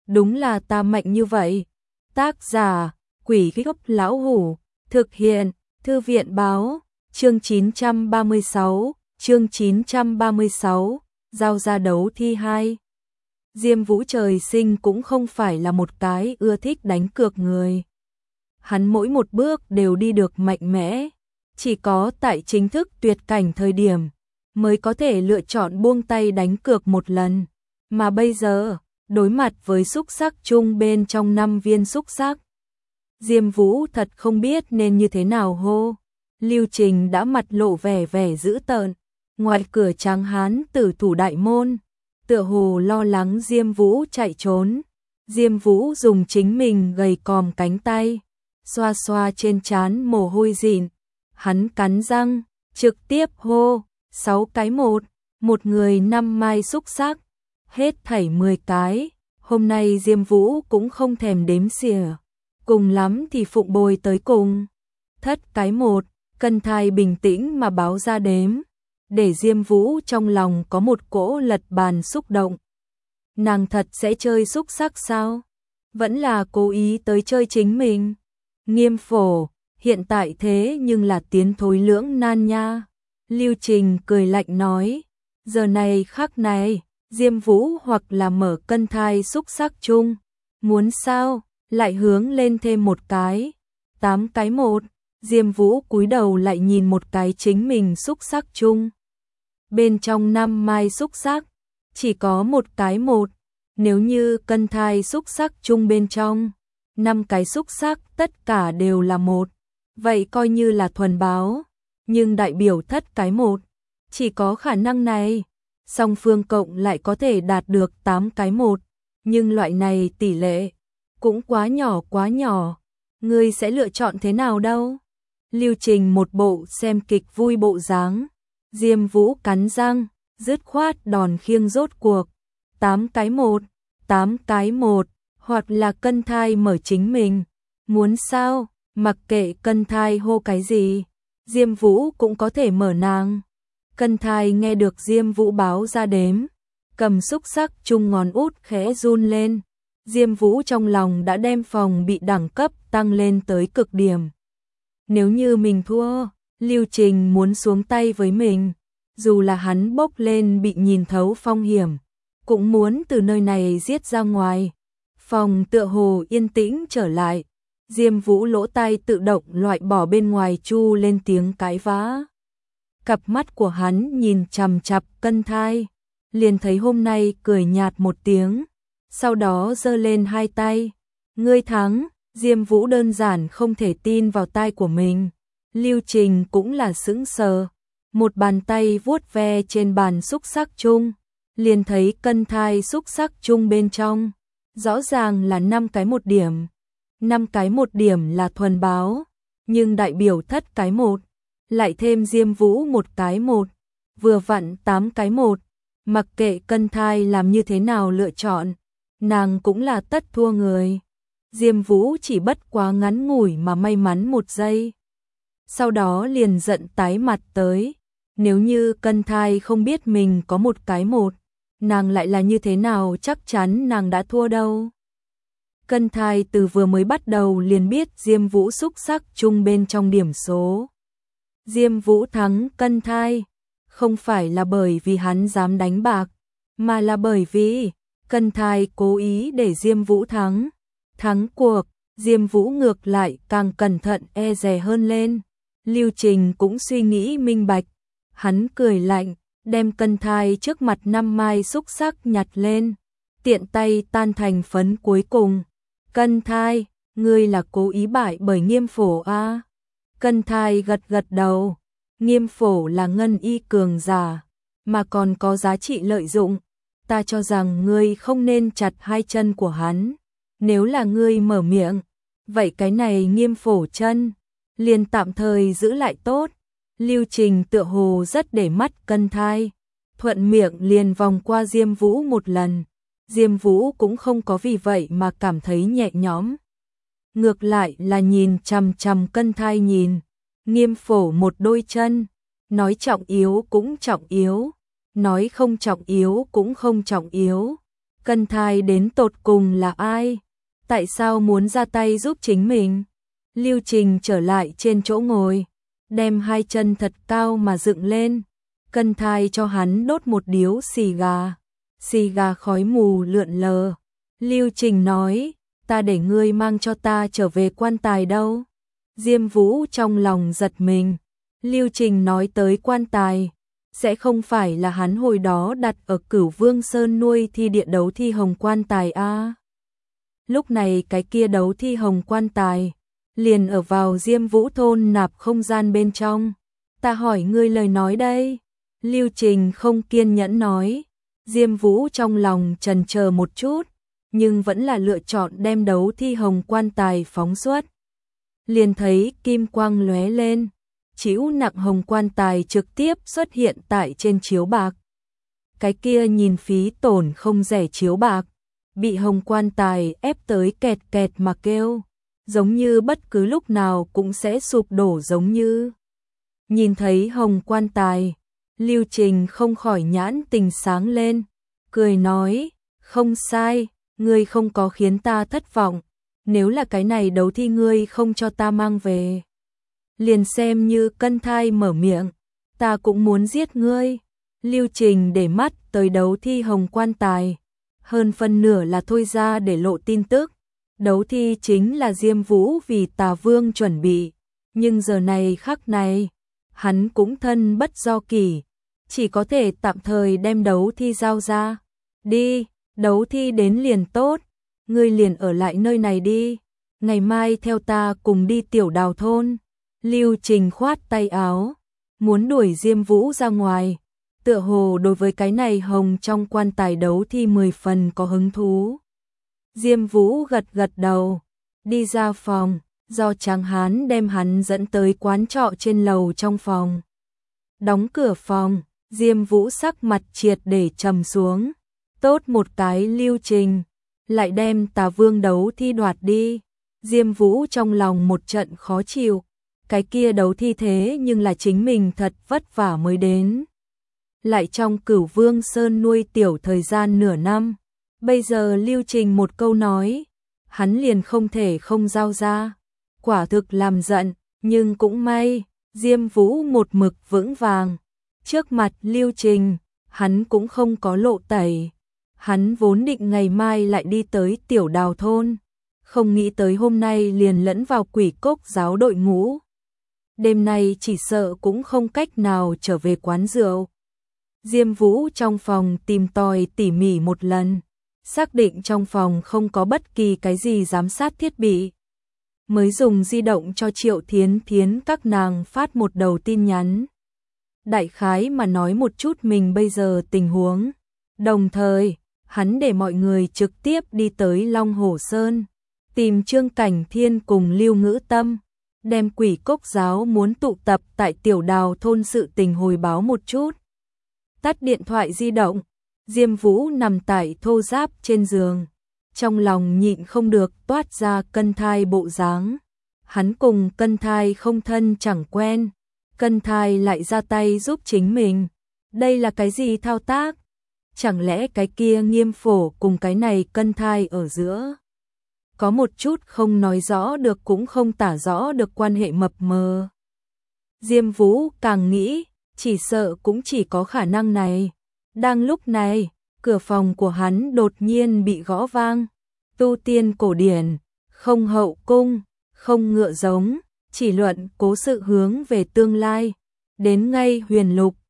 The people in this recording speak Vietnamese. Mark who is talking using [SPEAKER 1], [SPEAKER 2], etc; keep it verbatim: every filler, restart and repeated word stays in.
[SPEAKER 1] đúng là ta mạnh như vậy. Tác giả, Quỷ Gốc Lão Hủ, thực hiện, Thư viện báo, chương chín trăm ba mươi sáu, chương chín trăm ba mươi sáu, giao ra đấu thi hai. Diêm Vũ trời sinh cũng không phải là một cái ưa thích đánh cược người. Hắn mỗi một bước đều đi được mạnh mẽ, chỉ có tại chính thức tuyệt cảnh thời điểm mới có thể lựa chọn buông tay đánh cược một lần, mà bây giờ, đối mặt với xúc sắc chung bên trong năm viên xúc sắc, Diêm Vũ thật không biết nên như thế nào hô. Lưu Trình đã mặt lộ vẻ vẻ dữ tợn, ngoài cửa Tráng Hán tử thủ đại môn, tựa hồ lo lắng Diêm Vũ chạy trốn. Diêm Vũ dùng chính mình gầy còm cánh tay, xoa xoa trên trán mồ hôi dịn, hắn cắn răng, trực tiếp hô, sáu cái một, một người năm mai xúc sắc, hết thảy mười cái, hôm nay Diêm Vũ cũng không thèm đếm xỉa, cùng lắm thì phụng bồi tới cùng. Thất cái một, Cân Thai bình tĩnh mà báo ra đếm, để Diêm Vũ trong lòng có một cỗ lật bàn xúc động. Nàng thật sẽ chơi xúc sắc sao? Vẫn là cố ý tới chơi chính mình? Nghiêm Phổ, hiện tại thế nhưng là tiến thối lưỡng nan nha. Lưu Trình cười lạnh nói, giờ này khắc này, Diêm Vũ hoặc là mở Cân Thai xúc sắc chung, muốn sao, lại hướng lên thêm một cái, tám cái một, Diêm Vũ cúi đầu lại nhìn một cái chính mình xúc sắc chung. Bên trong năm mai xúc sắc, chỉ có một cái một, nếu như Cân Thai xúc sắc chung bên trong, năm cái xúc sắc tất cả đều là một, vậy coi như là thuần báo, nhưng đại biểu thất cái một, chỉ có khả năng này, song phương cộng lại có thể đạt được tám cái một, nhưng loại này tỷ lệ cũng quá nhỏ quá nhỏ, ngươi sẽ lựa chọn thế nào đâu? Lưu Trình một bộ xem kịch vui bộ dáng, Diêm Vũ cắn răng, dứt khoát đòn khiêng rốt cuộc, tám cái một, tám cái một, hoặc là Cân Thai mở chính mình, muốn sao, mặc kệ Cân Thai hô cái gì, Diêm Vũ cũng có thể mở nàng. Cân Thai nghe được Diêm Vũ báo ra đếm, cầm xúc sắc chung ngón út khẽ run lên, Diêm Vũ trong lòng đã đem phòng bị đẳng cấp tăng lên tới cực điểm. Nếu như mình thua, Lưu Trình muốn xuống tay với mình, dù là hắn bốc lên bị nhìn thấu phong hiểm, cũng muốn từ nơi này giết ra ngoài. Phòng tựa hồ yên tĩnh trở lại, Diêm Vũ lỗ tai tự động loại bỏ bên ngoài chu lên tiếng cãi vã. Cặp mắt của hắn nhìn chằm chằm Cân Thai, liền thấy hôm nay cười nhạt một tiếng, sau đó giơ lên hai tay, ngươi thắng. Diêm Vũ đơn giản không thể tin vào tai của mình. Lưu Trình cũng là sững sờ, một bàn tay vuốt ve trên bàn xúc sắc chung, liền thấy Cân Thai xúc sắc chung bên trong, rõ ràng là năm cái một điểm. năm cái một điểm là thuần báo, nhưng đại biểu thất cái một, lại thêm Diêm Vũ một cái một, vừa vặn tám cái một, mặc kệ Cân Thai làm như thế nào lựa chọn, nàng cũng là tất thua người. Diêm Vũ chỉ bất quá ngắn ngủi mà may mắn một giây, sau đó liền giận tái mặt tới, nếu như Cân Thai không biết mình có một cái một, nàng lại là như thế nào chắc chắn nàng đã thua đâu. Cân Thai từ vừa mới bắt đầu liền biết Diêm Vũ xúc sắc chung bên trong điểm số. Diêm Vũ thắng Cân Thai, không phải là bởi vì hắn dám đánh bạc, mà là bởi vì Cân Thai cố ý để Diêm Vũ thắng. Thắng cuộc, Diêm Vũ ngược lại càng cẩn thận e dè hơn lên. Lưu Trình cũng suy nghĩ minh bạch, hắn cười lạnh, đem Cân Thai trước mặt năm mai xúc sắc nhặt lên, tiện tay tan thành phấn cuối cùng. Cân Thai, ngươi là cố ý bại bởi Nghiêm Phổ a? À? Cân Thai gật gật đầu, Nghiêm Phổ là ngân y cường giả, mà còn có giá trị lợi dụng, ta cho rằng ngươi không nên chặt hai chân của hắn. Nếu là ngươi mở miệng, vậy cái này Nghiêm Phổ chân, liền tạm thời giữ lại tốt. Lưu Trình tựa hồ rất để mắt Cân Thai, thuận miệng liền vòng qua Diêm Vũ một lần. Diêm Vũ cũng không có vì vậy mà cảm thấy nhẹ nhõm. Ngược lại là nhìn chằm chằm Cân Thai nhìn, Nghiêm Phổ một đôi chân, nói trọng yếu cũng trọng yếu, nói không trọng yếu cũng không trọng yếu. Cân Thai đến tột cùng là ai? Tại sao muốn ra tay giúp chính mình? Lưu Trình trở lại trên chỗ ngồi, đem hai chân thật cao mà dựng lên. Cân Thai cho hắn đốt một điếu xì gà. Xì gà khói mù lượn lờ. Lưu Trình nói, ta để ngươi mang cho ta trở về quan tài đâu? Diêm Vũ trong lòng giật mình. Lưu Trình nói tới quan tài, sẽ không phải là hắn hồi đó đặt ở Cửu Vương Sơn nuôi thi địa đấu thi hồng quan tài a? À? Lúc này cái kia đấu thi hồng quan tài liền ở vào Diêm Vũ thôn nạp không gian bên trong. Ta hỏi ngươi lời nói đây. Lưu Trình không kiên nhẫn nói. Diêm Vũ trong lòng chần chờ một chút, nhưng vẫn là lựa chọn đem đấu thi hồng quan tài phóng xuất. Liền thấy kim quang lóe lên, chiếu nặng hồng quan tài trực tiếp xuất hiện tại trên chiếu bạc. Cái kia nhìn phí tổn không rẻ chiếu bạc, bị hồng quan tài ép tới kẹt kẹt mà kêu, giống như bất cứ lúc nào cũng sẽ sụp đổ giống như. Nhìn thấy hồng quan tài, Lưu Trình không khỏi nhãn tình sáng lên, cười nói, không sai, ngươi không có khiến ta thất vọng, nếu là cái này đấu thi ngươi không cho ta mang về, liền xem như Cân Thai mở miệng, ta cũng muốn giết ngươi. Lưu Trình để mắt tới đấu thi hồng quan tài, hơn phân nửa là thôi ra để lộ tin tức, đấu thi chính là Diêm Vũ vì Tà Vương chuẩn bị, nhưng giờ này khắc này, hắn cũng thân bất do kỷ, chỉ có thể tạm thời đem đấu thi giao ra. Đi, đấu thi đến liền tốt, ngươi liền ở lại nơi này đi, ngày mai theo ta cùng đi Tiểu Đào thôn. Lưu Trình khoát tay áo, muốn đuổi Diêm Vũ ra ngoài, tựa hồ đối với cái này hồng trong quan tài đấu thi mười phần có hứng thú. Diêm Vũ gật gật đầu, đi ra phòng, do Tráng Hán đem hắn dẫn tới quán trọ trên lầu trong phòng. Đóng cửa phòng, Diêm Vũ sắc mặt triệt để trầm xuống, tốt một cái Lưu Trình, lại đem Tà Vương đấu thi đoạt đi. Diêm Vũ trong lòng một trận khó chịu, cái kia đấu thi thế nhưng là chính mình thật vất vả mới đến. Lại trong Cửu Vương Sơn nuôi tiểu thời gian nửa năm, bây giờ Lưu Trình một câu nói, hắn liền không thể không giao ra. Quả thực làm giận, nhưng cũng may, Diêm Vũ một mực vững vàng. Trước mặt Lưu Trình, hắn cũng không có lộ tẩy. Hắn vốn định ngày mai lại đi tới Tiểu Đào thôn, không nghĩ tới hôm nay liền lẫn vào Quỷ Cốc giáo đội ngũ. Đêm nay chỉ sợ cũng không cách nào trở về quán rượu. Diêm Vũ trong phòng tìm tòi tỉ mỉ một lần, xác định trong phòng không có bất kỳ cái gì giám sát thiết bị, mới dùng di động cho Triệu Thiến Thiến các nàng phát một đầu tin nhắn. Đại khái mà nói một chút mình bây giờ tình huống. Đồng thời, hắn để mọi người trực tiếp đi tới Long Hổ Sơn, tìm Trương Cảnh Thiên cùng Lưu Ngữ Tâm, đem Quỷ Cốc giáo muốn tụ tập tại Tiểu Đào thôn sự tình hồi báo một chút. Tắt điện thoại di động, Diêm Vũ nằm tại thô giáp trên giường, trong lòng nhịn không được toát ra Cân Thai bộ dáng. Hắn cùng Cân Thai không thân chẳng quen, Cân Thai lại ra tay giúp chính mình. Đây là cái gì thao tác? Chẳng lẽ cái kia Nghiêm Phổ cùng cái này Cân Thai ở giữa có một chút không nói rõ được cũng không tả rõ được quan hệ mập mờ? Diêm Vũ càng nghĩ, chỉ sợ cũng chỉ có khả năng này. Đang lúc này, cửa phòng của hắn đột nhiên bị gõ vang. Tu tiên cổ điển, không hậu cung, không ngựa giống, chỉ luận cố sự hướng về tương lai. Đến ngay Huyền Lục,